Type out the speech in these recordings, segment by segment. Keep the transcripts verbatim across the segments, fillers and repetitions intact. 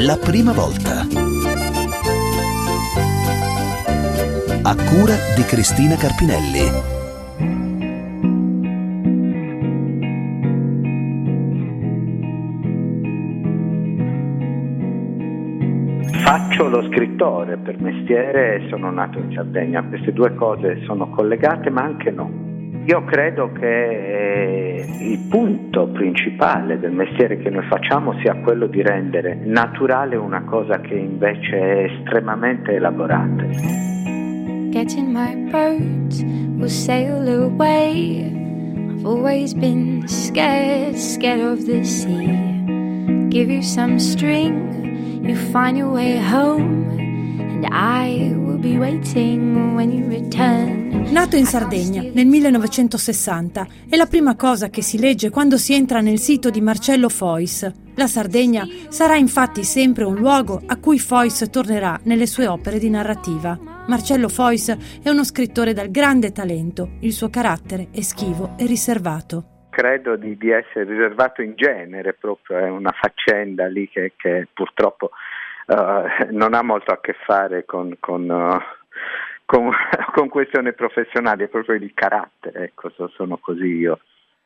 La prima volta. A cura di Cristina Carpinelli. Faccio lo scrittore per mestiere e sono nato in Sardegna. Queste due cose sono collegate, ma anche no. Io credo che il punto principale del mestiere che noi facciamo sia quello di rendere naturale una cosa che invece è estremamente elaborata. Getting my boat will sail away. I've always been scared, scared of the sea. Give you some string, you find your way home, and I will be waiting when you return. Nato in Sardegna nel millenovecentosessanta, è la prima cosa che si legge quando si entra nel sito di Marcello Foix. La Sardegna sarà infatti sempre un luogo a cui Foix tornerà nelle sue opere di narrativa. Marcello Foix è uno scrittore dal grande talento, il suo carattere è schivo e riservato. Credo di, di essere riservato in genere, proprio è una faccenda lì che, che purtroppo uh, non ha molto a che fare con... con uh, Con, con questioni professionali, è proprio il carattere, ecco, sono così io.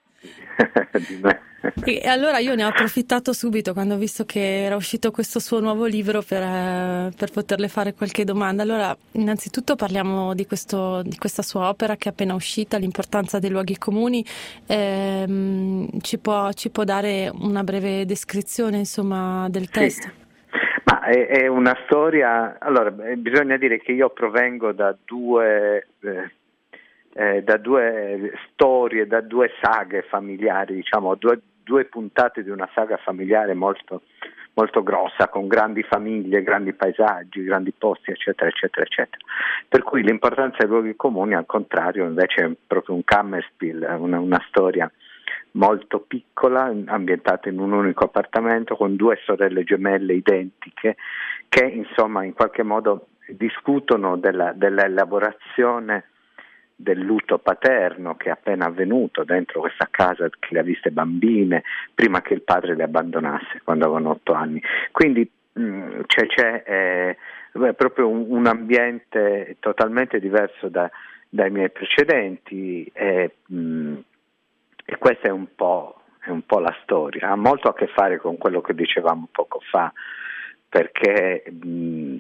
Di me. E allora io ne ho approfittato subito quando ho visto che era uscito questo suo nuovo libro per, eh, per poterle fare qualche domanda. Allora, innanzitutto parliamo di, questo, di questa sua opera che è appena uscita, l'importanza dei luoghi comuni. Ehm, ci può, ci può dare una breve descrizione, insomma, del testo? Sì. Ma è, è una storia, allora bisogna dire che io provengo da due, eh, eh, da due storie, da due saghe familiari, diciamo, due, due puntate di una saga familiare molto, molto grossa, con grandi famiglie, grandi paesaggi, grandi posti, eccetera, eccetera, eccetera. Per cui l'importanza dei luoghi comuni, al contrario, invece è proprio un Kammerspiel, una, una storia molto piccola, ambientata in un unico appartamento con due sorelle gemelle identiche che insomma in qualche modo discutono della, dell'elaborazione del lutto paterno che è appena avvenuto dentro questa casa che le ha viste bambine prima che il padre le abbandonasse quando avevano otto anni. Quindi mh, c'è, c'è eh, è proprio un, un ambiente totalmente diverso da, dai miei precedenti e mh, E questa è un po', è un po' la storia, ha molto a che fare con quello che dicevamo poco fa, perché mh,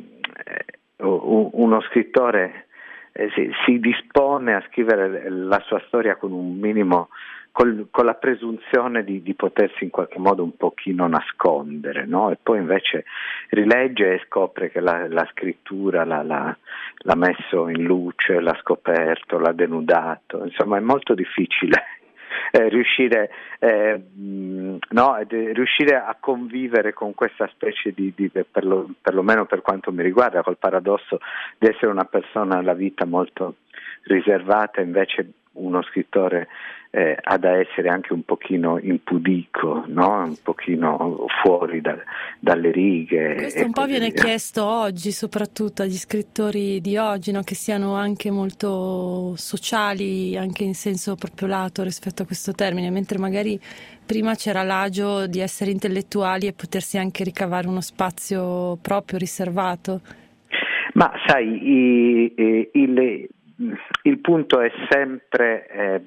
uno scrittore eh, si, si dispone a scrivere la sua storia con un minimo, col, con la presunzione di, di potersi in qualche modo un pochino nascondere, no? E poi invece rilegge e scopre che la, la scrittura l'ha, l'ha, l'ha messo in luce, l'ha scoperto, l'ha denudato, insomma è molto difficile. Eh, riuscire, eh, mh, no, eh, riuscire a convivere con questa specie di, di per lo, perlomeno per quanto mi riguarda, col paradosso di essere una persona alla vita molto riservata, invece uno scrittore eh, ha da essere anche un pochino impudico, no? Un pochino fuori da, dalle righe. Questo un po' viene via. Chiesto oggi, soprattutto agli scrittori di oggi, no? Che siano anche molto sociali, anche in senso proprio lato rispetto a questo termine, mentre magari prima c'era l'agio di essere intellettuali e potersi anche ricavare uno spazio proprio riservato. Ma sai, i, i, il, il punto è sempre eh,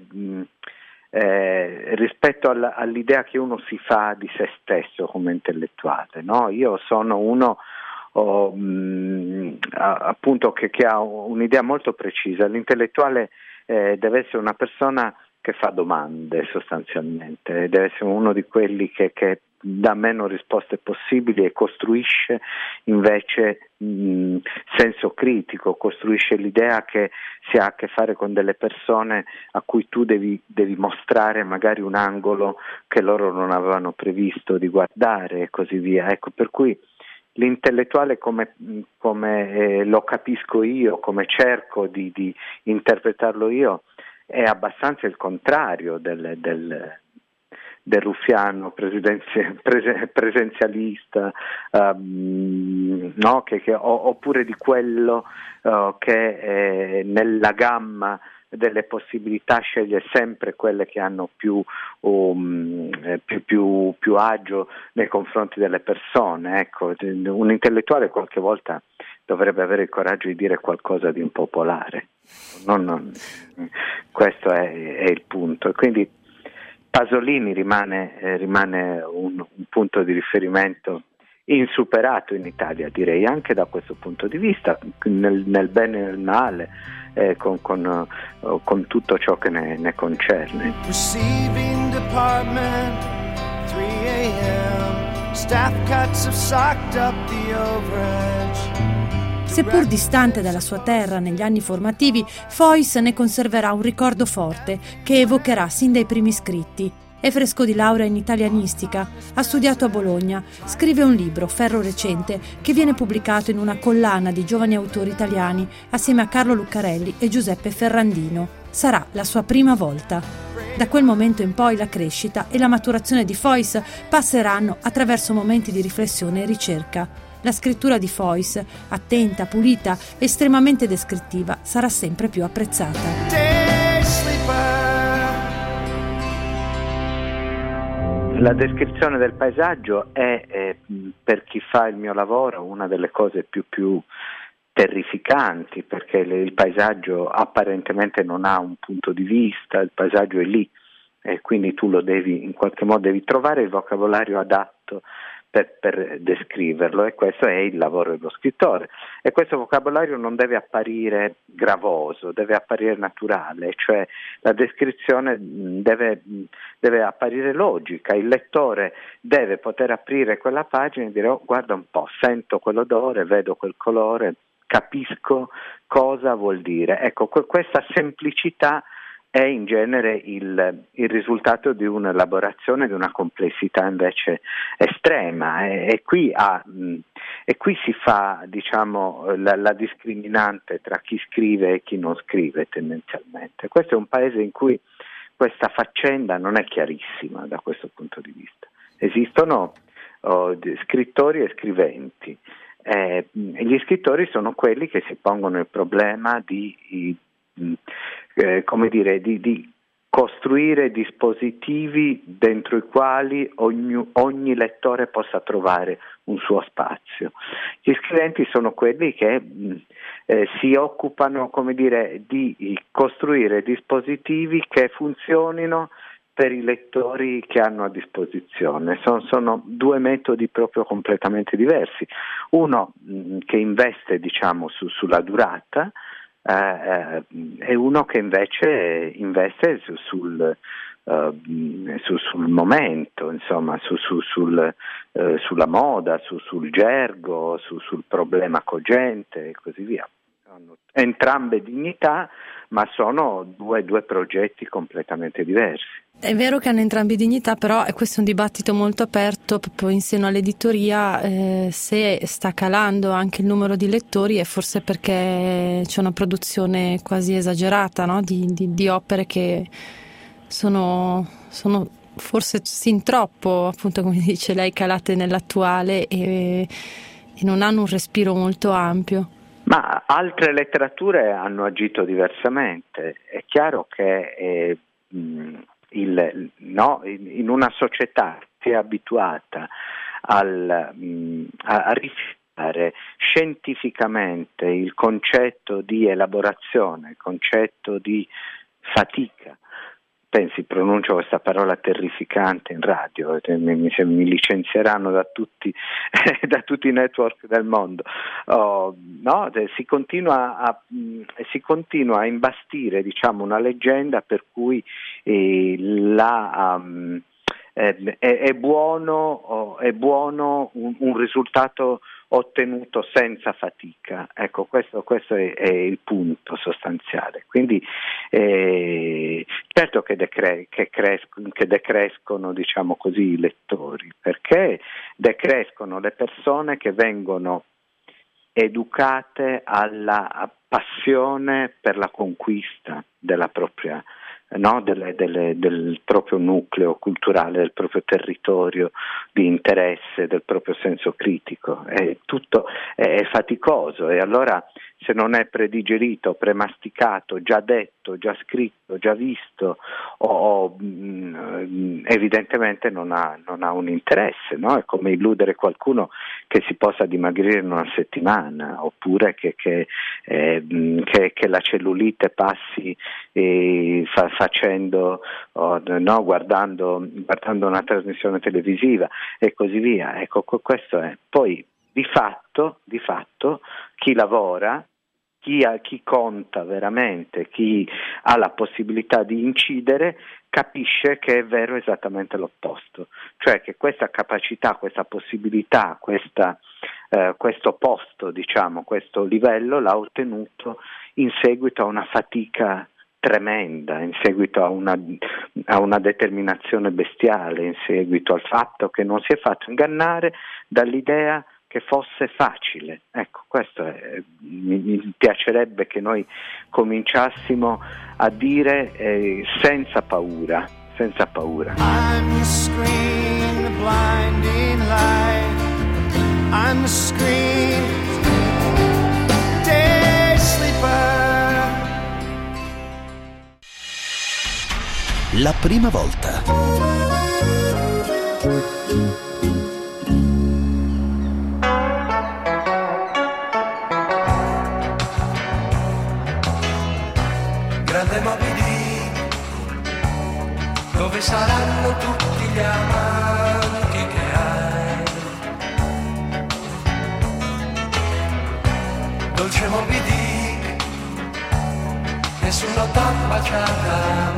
eh, rispetto alla, all'idea che uno si fa di se stesso come intellettuale, no? Io sono uno oh, mh, appunto che, che ha un'idea molto precisa. L'intellettuale eh, deve essere una persona che fa domande sostanzialmente, deve essere uno di quelli che, che dà meno risposte possibili e costruisce invece mh, senso critico, costruisce l'idea che si ha a che fare con delle persone a cui tu devi, devi mostrare magari un angolo che loro non avevano previsto di guardare e così via. Ecco, per cui l'intellettuale come, come eh, lo capisco io, come cerco di, di interpretarlo io, è abbastanza il contrario del, del del ruffiano presidenzi- prese- presenzialista, um, no? che, che, oppure di quello uh, che eh, nella gamma delle possibilità sceglie sempre quelle che hanno più, um, più, più, più agio nei confronti delle persone. Ecco, un intellettuale qualche volta dovrebbe avere il coraggio di dire qualcosa di impopolare. Non, non, questo è, è il punto. E quindi Pasolini rimane, eh, rimane un, un punto di riferimento insuperato in Italia, direi, anche da questo punto di vista, nel, nel bene e nel male, eh, con, con, uh, con tutto ciò che ne, ne concerne. Receiving department, three a.m. Staff cuts have socked up the overage. Seppur distante dalla sua terra negli anni formativi, Foyce ne conserverà un ricordo forte che evocherà sin dai primi scritti. È fresco di laurea in italianistica, ha studiato a Bologna, scrive un libro, Ferro Recente, che viene pubblicato in una collana di giovani autori italiani assieme a Carlo Lucarelli e Giuseppe Ferrandino. Sarà la sua prima volta. Da quel momento in poi la crescita e la maturazione di Foyce passeranno attraverso momenti di riflessione e ricerca. La scrittura di Foyce, attenta, pulita, estremamente descrittiva, sarà sempre più apprezzata. La descrizione del paesaggio è, è, per chi fa il mio lavoro, una delle cose più più terrificanti, perché il paesaggio apparentemente non ha un punto di vista, il paesaggio è lì e quindi tu lo devi, in qualche modo devi trovare il vocabolario adatto Per, per descriverlo, e questo è il lavoro dello scrittore. E questo vocabolario non deve apparire gravoso, deve apparire naturale, cioè la descrizione deve, deve apparire logica. Il lettore deve poter aprire quella pagina e dire: oh, guarda un po', sento quell'odore, vedo quel colore, capisco cosa vuol dire. Ecco, que- questa semplicità è in genere il, il risultato di un'elaborazione, di una complessità invece estrema, e, e, qui, ha, mh, e qui si fa, diciamo, la, la discriminante tra chi scrive e chi non scrive tendenzialmente. Questo è un paese in cui questa faccenda non è chiarissima da questo punto di vista. Esistono oh, scrittori e scriventi, eh, e gli scrittori sono quelli che si pongono il problema di, di Eh, come dire, di, di costruire dispositivi dentro i quali ogni, ogni lettore possa trovare un suo spazio. Gli scriventi sono quelli che eh, si occupano, come dire, di costruire dispositivi che funzionino per i lettori che hanno a disposizione. Sono, sono due metodi proprio completamente diversi. Uno mh, che investe, diciamo, su, sulla durata, Uh, è uno che invece investe su, sul, uh, su, sul momento, insomma, su, su, sul, uh, sulla moda, su, sul gergo, su, sul problema cogente e così via. Hanno entrambe dignità, ma sono due, due progetti completamente diversi. È vero che hanno entrambi dignità, però questo è un dibattito molto aperto proprio in seno all'editoria. Eh, se sta calando anche il numero di lettori è forse perché c'è una produzione quasi esagerata, no? di, di, di opere che sono, sono forse sin troppo, appunto come dice lei, calate nell'attuale e, e non hanno un respiro molto ampio. Ma altre letterature hanno agito diversamente. È chiaro che eh, mh, il, no, in, in una società che è abituata al, mh, a, a rifiutare scientificamente il concetto di elaborazione, il concetto di fatica. Pensi, pronuncio questa parola terrificante in radio, mi, mi, mi licenzieranno da tutti, da tutti i network del mondo. Oh, no, si continua a si continua a imbastire, diciamo, una leggenda per cui eh, la um, è, è buono, è buono un, un risultato ottenuto senza fatica. Ecco, questo, questo è, è il punto sostanziale. Quindi eh, certo che, decre- che, crescono, che decrescono, diciamo così, i lettori, perché decrescono le persone che vengono educate alla passione per la conquista della propria no? delle, delle, del proprio nucleo culturale, del proprio territorio di interesse, del proprio senso critico. È tutto è, è faticoso, e allora se non è predigerito, premasticato, già detto, già scritto, già visto, o, o mh, evidentemente non ha, non ha un interesse, no? È come illudere qualcuno che si possa dimagrire in una settimana, oppure che, che, eh, che, che la cellulite passi eh, fa, facendo, oh, no? guardando, guardando una trasmissione televisiva e così via. Ecco, questo è. Poi di fatto, di fatto chi lavora, Chi, ha, chi conta veramente, chi ha la possibilità di incidere, capisce che è vero esattamente l'opposto, cioè che questa capacità, questa possibilità, questa, eh, questo posto, diciamo, questo livello l'ha ottenuto in seguito a una fatica tremenda, in seguito a una, a una determinazione bestiale, in seguito al fatto che non si è fatto ingannare dall'idea che fosse facile. Ecco, questo è, mi, mi piacerebbe che noi cominciassimo a dire eh, senza paura, senza paura. I'm the screen, the blinding light. I'm the screen, day sleeper. La prima volta. Moby Dick, dove saranno tutti gli amanti che hai? Dolce Moby Dick, nessuno t'ha baciata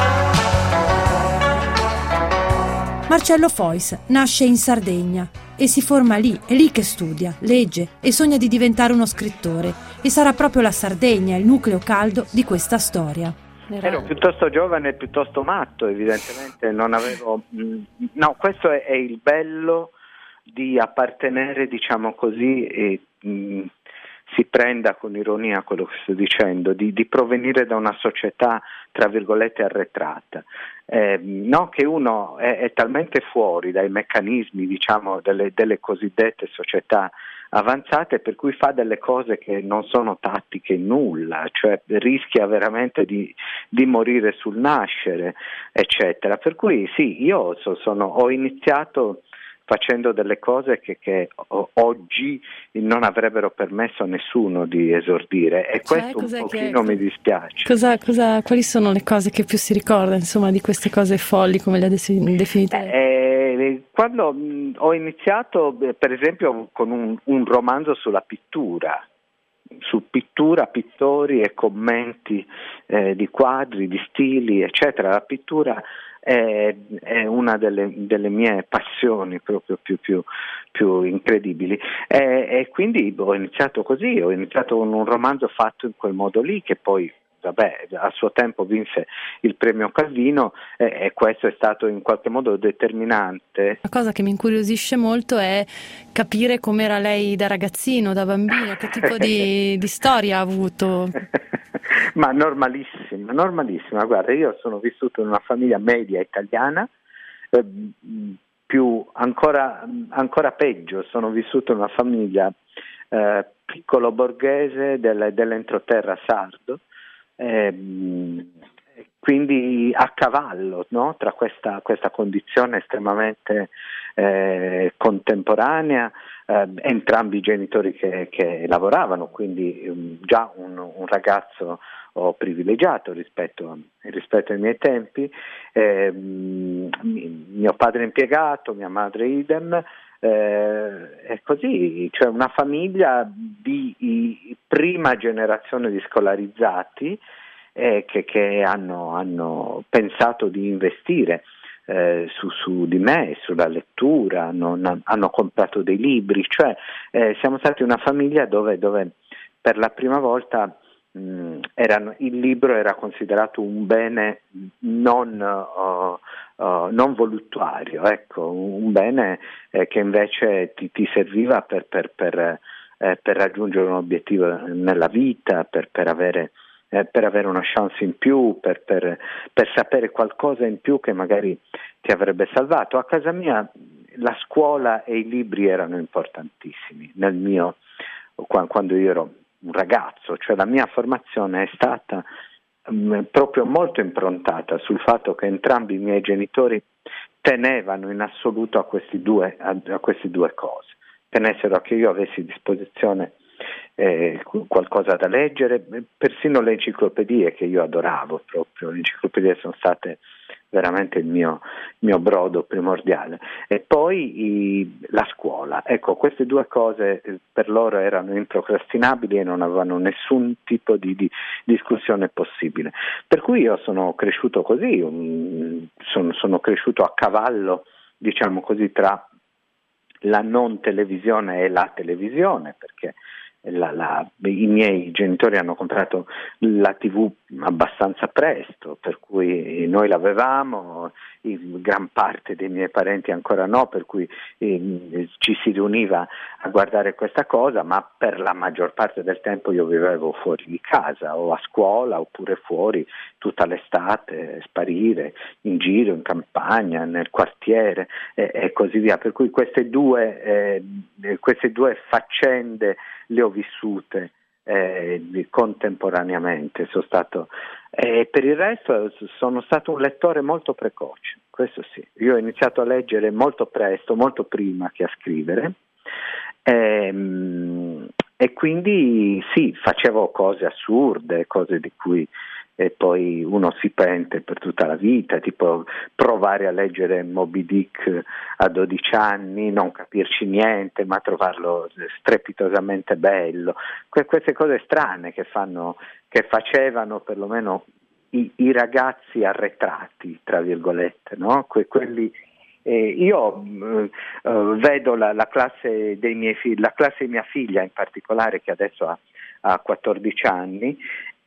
mai. Marcello Foix nasce in Sardegna e si forma lì, è lì che studia, legge e sogna di diventare uno scrittore, e sarà proprio la Sardegna il nucleo caldo di questa storia. Ero piuttosto giovane e piuttosto matto, evidentemente non avevo... No, questo è, è il bello di appartenere, diciamo così, e mh, si prenda con ironia quello che sto dicendo, di, di provenire da una società, tra virgolette, arretrata. Eh, no, che uno è, è talmente fuori dai meccanismi, diciamo, delle, delle cosiddette società avanzate, per cui fa delle cose che non sono tattiche in nulla, cioè rischia veramente di, di morire sul nascere, eccetera. Per cui sì, io so, sono, ho iniziato facendo delle cose che, che oggi non avrebbero permesso a nessuno di esordire, e cioè, questo un pochino che, mi dispiace. Cosa, cosa, quali sono le cose che più si ricorda, insomma, di queste cose folli, come le ha definite? Eh, quando mh, ho iniziato, per esempio, con un, un romanzo sulla pittura, su pittura, pittori e commenti eh, di quadri, di stili, eccetera. La pittura è, è una delle, delle mie passioni proprio più, più, più incredibili, e, e quindi ho iniziato così, ho iniziato con un romanzo fatto in quel modo lì, che poi vabbè, a suo tempo vinse il premio Calvino, eh, e questo è stato in qualche modo determinante. La cosa che mi incuriosisce molto è capire com'era lei da ragazzino, da bambino, che tipo di, di storia ha avuto. Ma normalissima, normalissima. Guarda, io sono vissuto in una famiglia media italiana, eh, più ancora, ancora peggio, sono vissuto in una famiglia eh, piccolo borghese del, dell'entroterra sardo, eh, quindi a cavallo, no? Tra questa, questa condizione estremamente eh, contemporanea, eh, entrambi i genitori che, che lavoravano, quindi um, già un, un ragazzo oh, privilegiato rispetto, rispetto ai miei tempi, eh, mio padre impiegato, mia madre idem, eh, è così, cioè una famiglia di, di prima generazione di scolarizzati eh, che, che hanno, hanno pensato di investire Eh, su, su di me, sulla lettura, hanno, hanno comprato dei libri, cioè eh, siamo stati una famiglia dove, dove per la prima volta mh, erano, il libro era considerato un bene non, uh, uh, non voluttuario, ecco, un bene eh, che invece ti, ti serviva per, per, per, eh, per raggiungere un obiettivo nella vita, per, per avere eh, per avere una chance in più, per, per, per sapere qualcosa in più che magari ti avrebbe salvato. A casa mia la scuola e i libri erano importantissimi nel mio, quando io ero un ragazzo, cioè la mia formazione è stata um, proprio molto improntata sul fatto che entrambi i miei genitori tenevano in assoluto a questi due, a, a queste due cose, tenessero che io avessi a disposizione eh, qualcosa da leggere, persino le enciclopedie che io adoravo proprio, le enciclopedie sono state veramente il mio, il mio brodo primordiale, e poi i, la scuola. Ecco, queste due cose per loro erano improcrastinabili e non avevano nessun tipo di, di discussione possibile, per cui io sono cresciuto così, um, sono, sono cresciuto a cavallo, diciamo così, tra la non televisione e la televisione, perché La, la, i miei genitori hanno comprato la tivù abbastanza presto, per cui noi l'avevamo, in gran parte dei miei parenti ancora no, per cui eh, ci si riuniva a guardare questa cosa, ma per la maggior parte del tempo io vivevo fuori di casa o a scuola oppure fuori tutta l'estate, sparire in giro, in campagna, nel quartiere e, e così via, per cui queste due, eh, queste due faccende le ho vissute eh, contemporaneamente. Sono stato, eh, per il resto sono stato un lettore molto precoce, questo sì. Io ho iniziato a leggere molto presto, molto prima che a scrivere, ehm, e quindi sì, facevo cose assurde, cose di cui e poi uno si pente per tutta la vita, tipo provare a leggere Moby Dick a dodici anni, non capirci niente, ma trovarlo strepitosamente bello. Que- queste cose strane che fanno, che facevano perlomeno i, i ragazzi arretrati, tra virgolette, no? Que- quelli Eh, io eh, vedo la, la classe dei miei figli, la classe di mia figlia in particolare, che adesso ha, ha quattordici anni,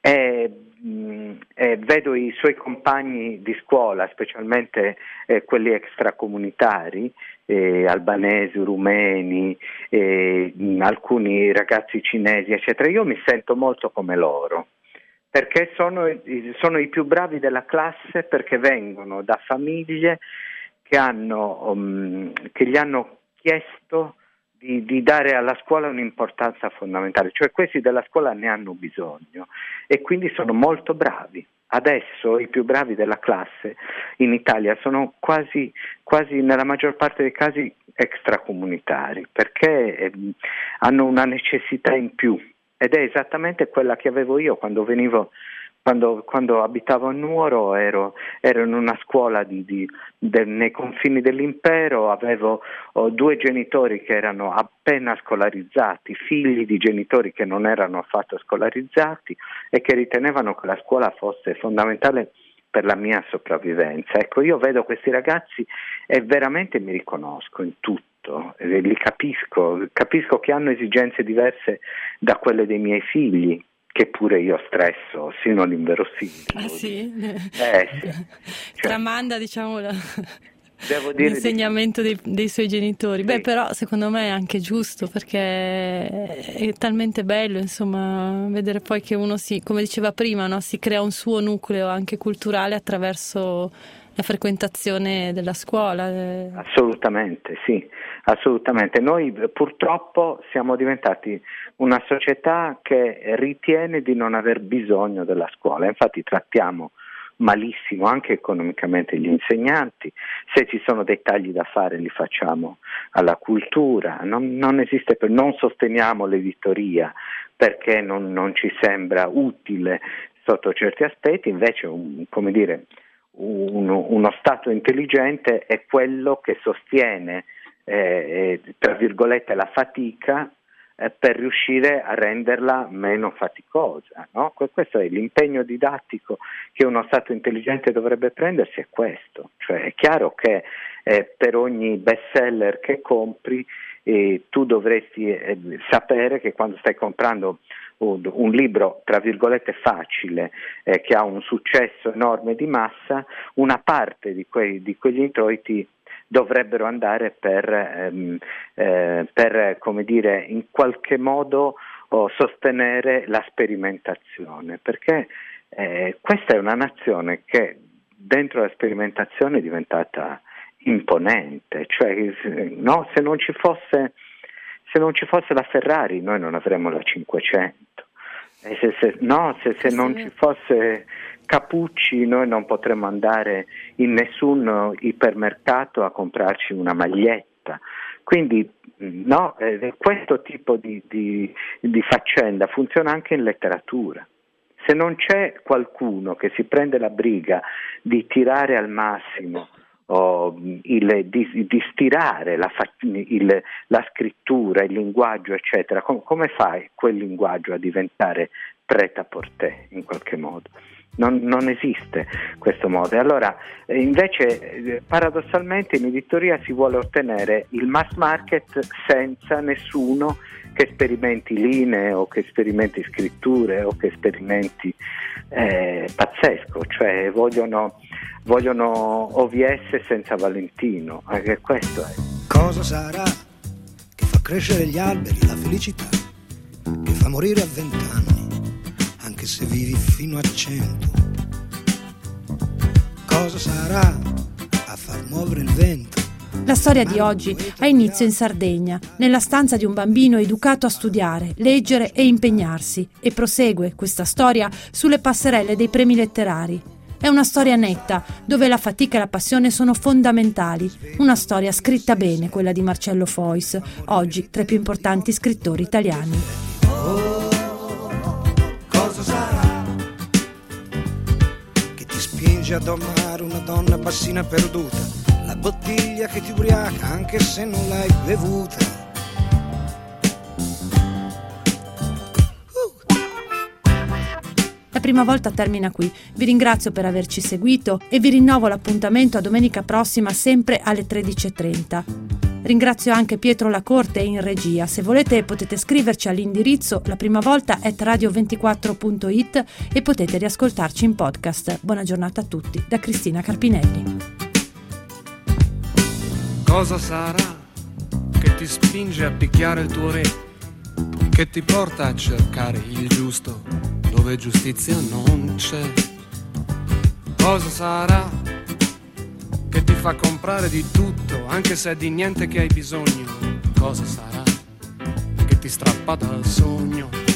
e, mh, e vedo i suoi compagni di scuola, specialmente eh, quelli extracomunitari, eh, albanesi, rumeni, eh, mh, alcuni ragazzi cinesi, eccetera. Io mi sento molto come loro, perché sono, sono i più bravi della classe, perché vengono da famiglie che hanno um, che gli hanno chiesto di, di dare alla scuola un'importanza fondamentale, cioè questi della scuola ne hanno bisogno e quindi sono molto bravi. Adesso i più bravi della classe in Italia sono quasi, quasi nella maggior parte dei casi extracomunitari, perché eh, hanno una necessità in più, ed è esattamente quella che avevo io quando venivo Quando, quando abitavo a Nuoro, ero, ero in una scuola di, di, de, nei confini dell'impero, avevo oh, due genitori che erano appena scolarizzati, figli di genitori che non erano affatto scolarizzati e che ritenevano che la scuola fosse fondamentale per la mia sopravvivenza. Ecco, io vedo questi ragazzi e veramente mi riconosco in tutto, eh, li capisco, capisco che hanno esigenze diverse da quelle dei miei figli, che pure io stresso sino all'inverosimile. Ah sì? Eh, sì. Cioè, tramanda, diciamo, la... devo dire l'insegnamento di... dei, dei suoi genitori. Sì. Beh, però secondo me è anche giusto, perché è talmente bello, insomma, vedere poi che uno si, come diceva prima, no? Si crea un suo nucleo anche culturale attraverso la frequentazione della scuola. Assolutamente, sì, assolutamente. Noi purtroppo siamo diventati una società che ritiene di non aver bisogno della scuola, infatti trattiamo malissimo anche economicamente gli insegnanti, se ci sono dei tagli da fare li facciamo alla cultura, non, non esiste, non sosteniamo l'editoria perché non, non ci sembra utile sotto certi aspetti, invece un, come dire, uno, uno Stato intelligente è quello che sostiene eh, tra virgolette la fatica per riuscire a renderla meno faticosa, no? Questo è l'impegno didattico che uno Stato intelligente dovrebbe prendersi, è questo, cioè è chiaro che eh, per ogni bestseller che compri eh, tu dovresti eh, sapere che quando stai comprando un, un libro tra virgolette facile eh, che ha un successo enorme di massa, una parte di, quei, di quegli introiti dovrebbero andare per, ehm, eh, per come dire, in qualche modo o sostenere la sperimentazione, perché eh, questa è una nazione che dentro la sperimentazione è diventata imponente, cioè no, se non ci fosse se non ci fosse la Ferrari noi non avremmo la cinquecento, e se, se, no, se, se non ci fosse Capucci noi non potremmo andare in nessun ipermercato a comprarci una maglietta. Quindi no, eh, questo tipo di, di, di faccenda funziona anche in letteratura. Se non c'è qualcuno che si prende la briga di tirare al massimo o il, di, di stirare la, il, la scrittura, il linguaggio, eccetera, com, come fai quel linguaggio a diventare prêt-à-porter in qualche modo? Non, non esiste questo modo. E allora invece paradossalmente in editoria si vuole ottenere il mass market senza nessuno che sperimenti linee o che sperimenti scritture o che sperimenti eh, pazzesco, cioè vogliono, vogliono O V S senza Valentino, anche questo è. Cosa sarà che fa crescere gli alberi, la felicità, che fa morire a vent'anni anche se vivi fino a cento? Cosa sarà a far muovere il vento? La storia di oggi ha inizio in Sardegna, nella stanza di un bambino educato a studiare, leggere e impegnarsi, e prosegue questa storia sulle passerelle dei premi letterari. È una storia netta, dove la fatica e la passione sono fondamentali. Una storia scritta bene, quella di Marcello Foix, oggi tra i più importanti scrittori italiani. Cosa sarà che ti spinge ad amare una donna bassina perduta? La bottiglia che ti ubriaca anche se non l'hai bevuta. La prima volta termina qui. Vi ringrazio per averci seguito e vi rinnovo l'appuntamento a domenica prossima sempre alle tredici e trenta. Ringrazio anche Pietro Lacorte in regia. Se volete potete scriverci all'indirizzo la prima volta at radio ventiquattro punto it e potete riascoltarci in podcast. Buona giornata a tutti da Cristina Carpinelli. Cosa sarà che ti spinge a picchiare il tuo re, che ti porta a cercare il giusto dove giustizia non c'è? Cosa sarà che ti fa comprare di tutto anche se è di niente che hai bisogno? Cosa sarà che ti strappa dal sogno?